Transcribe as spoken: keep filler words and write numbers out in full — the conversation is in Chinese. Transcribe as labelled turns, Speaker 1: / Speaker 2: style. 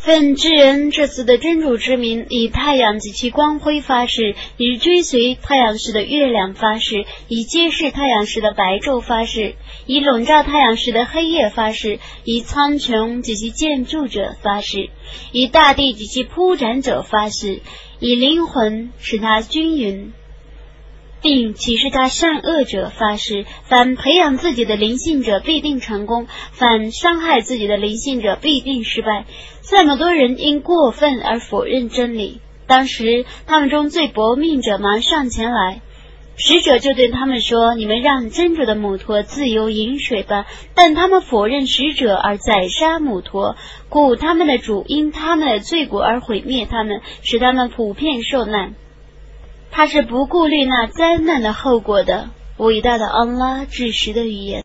Speaker 1: 奉至恩这次的真主之名，以太阳及其光辉发誓，以追随太阳时的月亮发誓，以揭示太阳时的白昼发誓，以笼罩太阳时的黑夜发誓，以苍穹及其建筑者发誓，以大地及其铺展者发誓，以灵魂使它均匀并启示他善恶者发誓，凡培养自己的灵性者必定成功，凡伤害自己的灵性者必定失败。这么多人因过分而否认真理，当时他们中最薄命者忙上前来，使者就对他们说，你们让真主的母驼自由饮水吧。但他们否认使者而宰杀母驼，故他们的主因他们的罪过而毁灭他们，使他们普遍受难。他是不顾虑那灾难的后果的。伟大的安拉至实的语言。